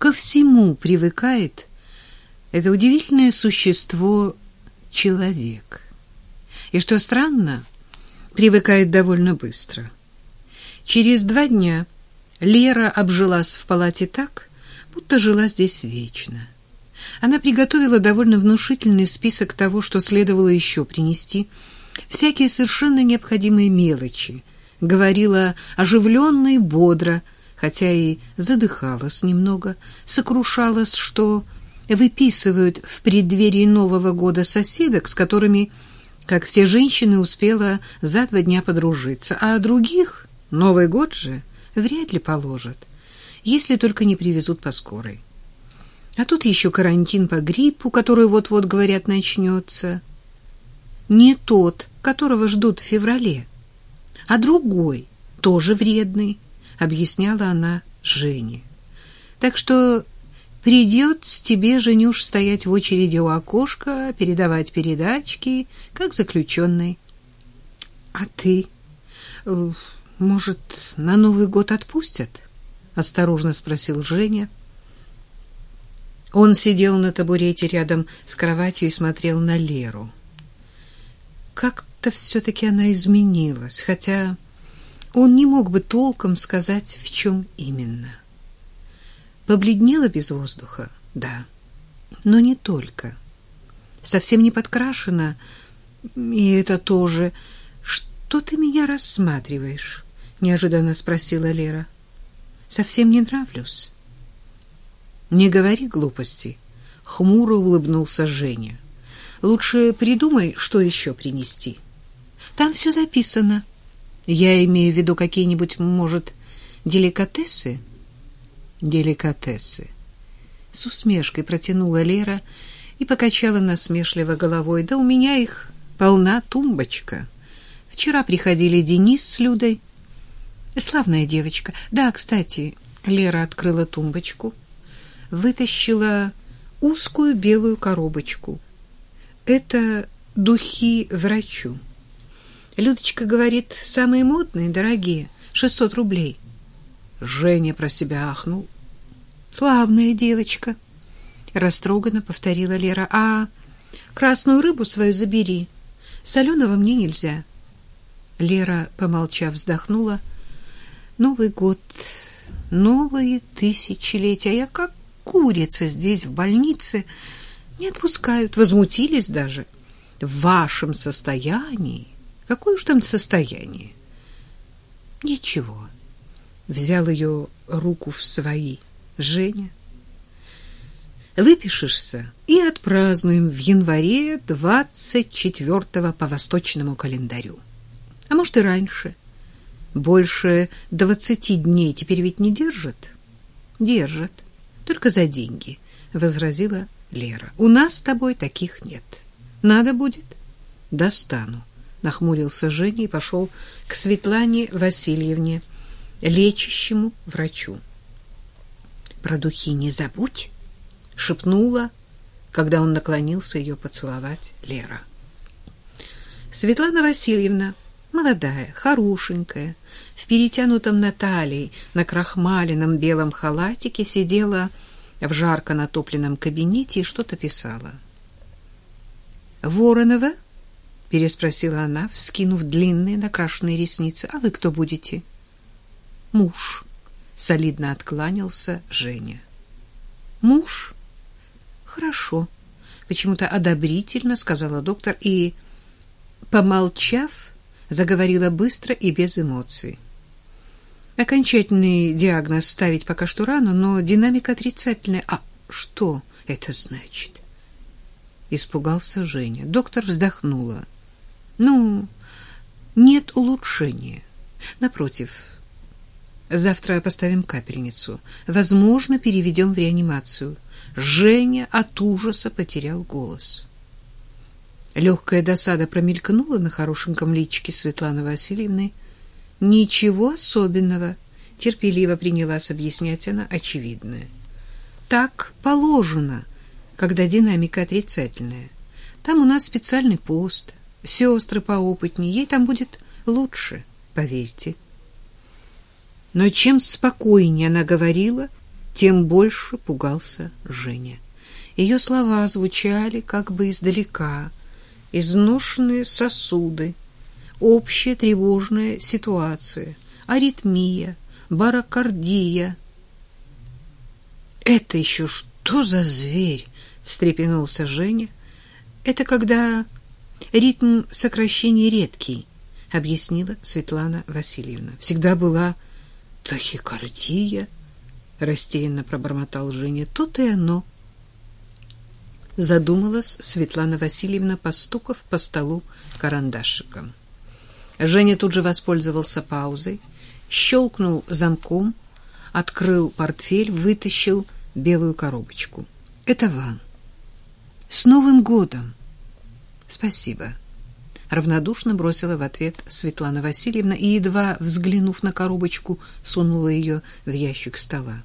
ко всему привыкает это удивительное существо — человек. И, что странно, привыкает довольно быстро. Через 2 дня Лера обжилась в палате так, будто жила здесь вечно. Она приготовила довольно внушительный список того, что следовало еще принести, всякие совершенно необходимые мелочи, говорила оживленно и бодро, хотя и задыхалась немного, сокрушалась, что выписывают в преддверии Нового года соседок, с которыми, как все женщины, успела за 2 дня подружиться, а других Новый год же вряд ли положат, если только не привезут по скорой. А тут еще карантин по гриппу, который вот-вот, говорят, начнется. Не тот, которого ждут в феврале, а другой, тоже вредный, объясняла она Жене. Так что придется тебе, Женюш, стоять в очереди у окошка, передавать передачки, как заключенный. А ты, может, на Новый год отпустят? Осторожно спросил Женя. Он сидел на табурете рядом с кроватью и смотрел на Леру. Как-то все-таки она изменилась, хотя он не мог бы толком сказать, в чем именно. Побледнела без воздуха, да, но не только. Совсем не подкрашена, и это тоже. Что ты меня рассматриваешь? Неожиданно спросила Лера. Совсем не нравлюсь. Не говори глупости, хмуро улыбнулся Женя. Лучше придумай, что еще принести. Там все записано. Я имею в виду какие-нибудь, может, деликатесы? Деликатесы. С усмешкой протянула Лера и покачала насмешливо головой. Да у меня их полна тумбочка. Вчера приходили Денис с Людой. Славная девочка. Да, кстати, Лера открыла тумбочку, вытащила узкую белую коробочку. Это духи врачу. Людочка говорит, самые модные, дорогие, 600 рублей. Женя про себя ахнул. Славная девочка, растроганно повторила Лера. А красную рыбу свою забери. Соленого мне нельзя. Лера, помолчав, вздохнула. Новый год, новые тысячелетия. Я как курица здесь, в больнице. Не отпускают, возмутились даже. В вашем состоянии? Какое уж там состояние? Ничего. Взял ее руку в свои. Женя. Выпишешься и отпразднуем в январе 24-го по восточному календарю. А может и раньше. Больше 20 дней теперь ведь не держат? Держат. Только за деньги, возразила Лера. У нас с тобой таких нет. Надо будет? Достану. Нахмурился Женя и пошел к Светлане Васильевне, лечащему врачу. Про духи не забудь, шепнула, когда он наклонился ее поцеловать, Лера. Светлана Васильевна, молодая, хорошенькая, в перетянутом на талии, накрахмаленном белом халатике, сидела в жарко натопленном кабинете и что-то писала. «Воронова?» — переспросила она, вскинув длинные накрашенные ресницы. «А вы кто будете?» «Муж», — солидно откланялся Женя. «Муж? Хорошо», — почему-то одобрительно сказала доктор и, помолчав, заговорила быстро и без эмоций. Окончательный диагноз ставить пока что рано, но динамика отрицательная. А что это значит? Испугался Женя. Доктор вздохнула. Ну, нет улучшения. Напротив, завтра поставим капельницу. Возможно, переведем в реанимацию. Женя от ужаса потерял голос. Легкая досада промелькнула на хорошеньком личике Светланы Васильевны. Ничего особенного, терпеливо принялась объяснять она очевидное. Так положено, когда динамика отрицательная. Там у нас специальный пост, сестры поопытнее, ей там будет лучше, поверьте. Но чем спокойнее она говорила, тем больше пугался Женя. Ее слова звучали как бы издалека, изношенные сосуды, общая тревожная ситуация, аритмия, барокардия. «Это еще что за зверь?» — встрепенулся Женя. «Это когда ритм сокращения редкий», — объяснила Светлана Васильевна. «Всегда была тахикардия», — растерянно пробормотал Женя. «То-то и оно». Задумалась Светлана Васильевна, постукав по столу карандашиком. Женя тут же воспользовался паузой, щелкнул замком, открыл портфель, вытащил белую коробочку. «Это вам. С Новым годом!» «Спасибо», — равнодушно бросила в ответ Светлана Васильевна и, едва взглянув на коробочку, сунула ее в ящик стола.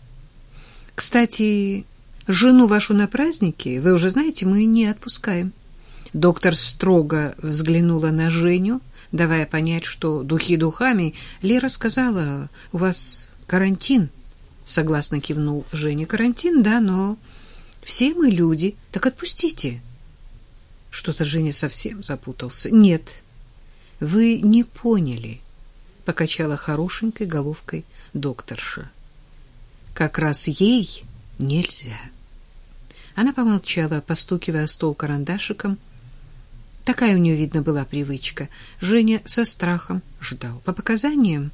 «Кстати, жену вашу на празднике, вы уже знаете, мы не отпускаем». Доктор строго взглянула на Женю, давая понять, что духи духами. «Лера сказала, у вас карантин», — согласно кивнул Женя. «Карантин, да, но все мы люди, так отпустите». Что-то Женя совсем запутался. «Нет, вы не поняли», — покачала хорошенькой головкой докторша. «Как раз ей нельзя». Она помолчала, постукивая о стол карандашиком. Такая у нее, видно, была привычка. Женя со страхом ждал. По показаниям,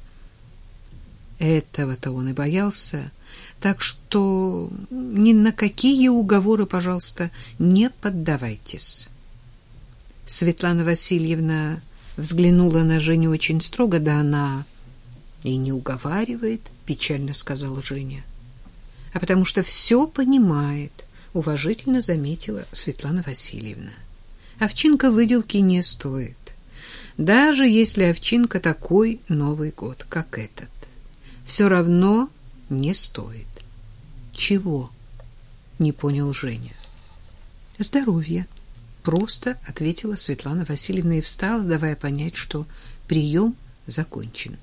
этого-то он и боялся. Так что ни на какие уговоры, пожалуйста, не поддавайтесь. Светлана Васильевна взглянула на Женю очень строго. «Да она и не уговаривает», — печально сказала Женя. «А потому что все понимает», — уважительно заметила Светлана Васильевна. «Овчинка выделки не стоит, даже если овчинка такой Новый год, как этот. Все равно не стоит». «Чего?» — не понял Женя. «Здоровья», — просто ответила Светлана Васильевна и встала, давая понять, что прием закончен.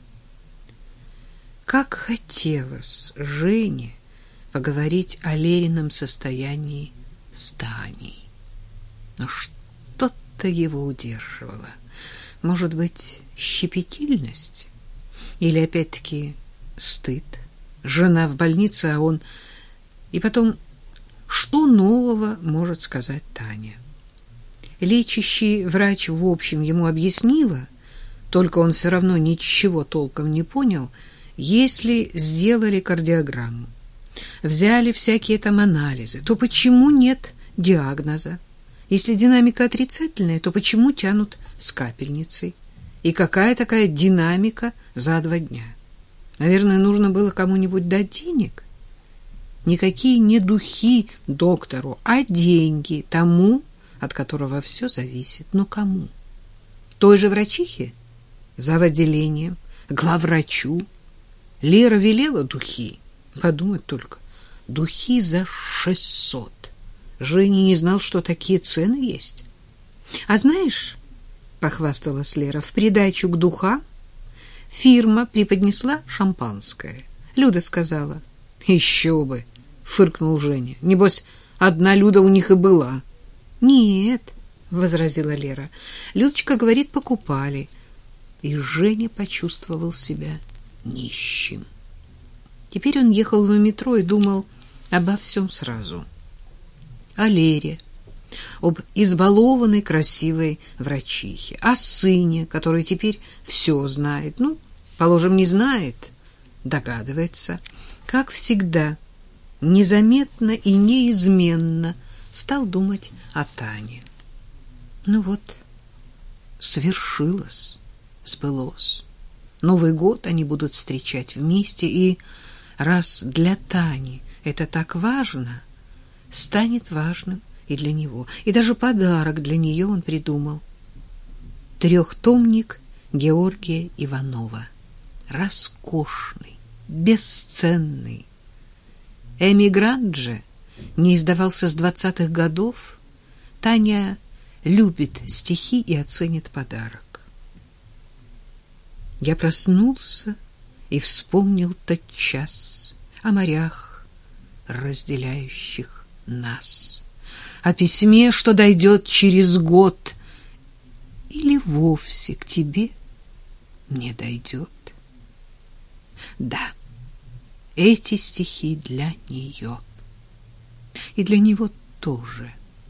Как хотелось Жене поговорить о Лерином состоянии с Таней. Но что-то его удерживало. Может быть, щепетильность? Или опять-таки стыд? Жена в больнице, а он... И потом, что нового может сказать Таня? Лечащий врач, в общем, ему объяснила, только он все равно ничего толком не понял, если сделали кардиограмму, взяли всякие там анализы, то почему нет диагноза? Если динамика отрицательная, то почему тянут с капельницей? И какая такая динамика за 2 дня? Наверное, нужно было кому-нибудь дать денег. Никакие не духи доктору, а деньги тому, от которого все зависит. Но кому? Той же врачихе? За отделением? Главврачу? Лера велела духи. Подумать только. Духи за 600. Женя не знал, что такие цены есть. А знаешь, похвасталась Лера, в придачу к духам фирма преподнесла шампанское. Люда сказала. Еще бы, фыркнул Женя. Небось, одна Люда у них и была. Нет, возразила Лера. Людочка говорит, покупали. И Женя почувствовал себя нищим. Теперь он ехал в метро и думал обо всем сразу. О Лере, об избалованной красивой врачихе, о сыне, который теперь все знает. Ну, положим, не знает, догадывается. Как всегда, незаметно и неизменно стал думать о Тане. Ну вот, свершилось, сбылось. Новый год они будут встречать вместе, и раз для Тани это так важно, станет важным и для него. И даже подарок для нее он придумал. 3-томник Георгия Иванова. Роскошный, бесценный. «Эмигрант» же не издавался с 20-х годов. Таня любит стихи и оценит подарок. Я проснулся и вспомнил тот час, о морях, разделяющих нас, о письме, что дойдет через год, или вовсе к тебе не дойдет. Да, эти стихи для нее. И для него тоже.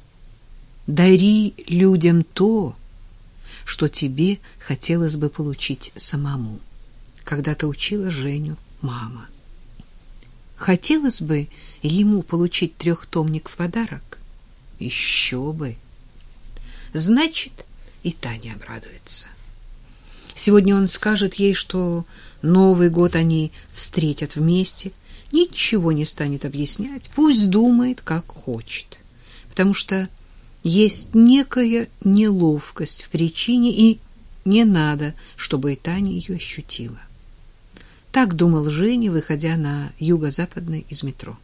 Дари людям то, что тебе хотелось бы получить самому. Когда-то учила Женю мама. Хотелось бы ему получить 3-томник в подарок? Еще бы. Значит, и Таня обрадуется. Сегодня он скажет ей, что Новый год они встретят вместе, ничего не станет объяснять, пусть думает, как хочет, потому что есть некая неловкость в причине, и не надо, чтобы и Таня ее ощутила. Так думал Женя, выходя на юго-западный из метро.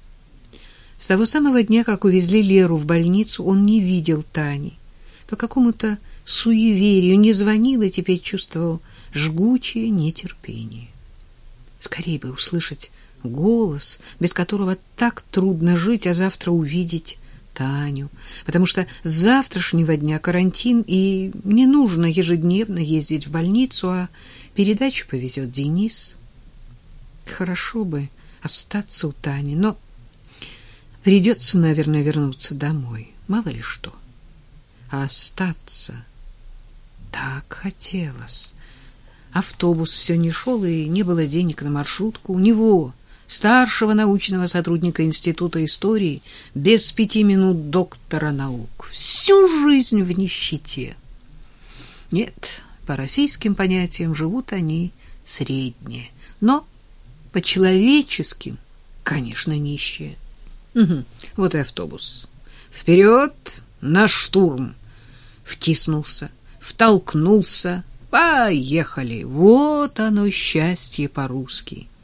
С того самого дня, как увезли Леру в больницу, он не видел Тани. По какому-то суеверию не звонил и теперь чувствовал жгучее нетерпение. Скорее бы услышать голос, без которого так трудно жить, а завтра увидеть Таню, потому что с завтрашнего дня карантин, и не нужно ежедневно ездить в больницу, а передачу повезет Денис. Хорошо бы остаться у Тани, но придется, наверное, вернуться домой, мало ли что. А остаться так хотелось. Автобус все не шел, и не было денег на маршрутку. У него, старшего научного сотрудника Института истории, без 5 минут доктора наук, всю жизнь в нищете. Нет, по российским понятиям живут они средние, но по человеческим, конечно, нищие. Угу, вот и автобус. Вперед, на штурм! Втиснулся, втолкнулся. Поехали! Вот оно, счастье по-русски.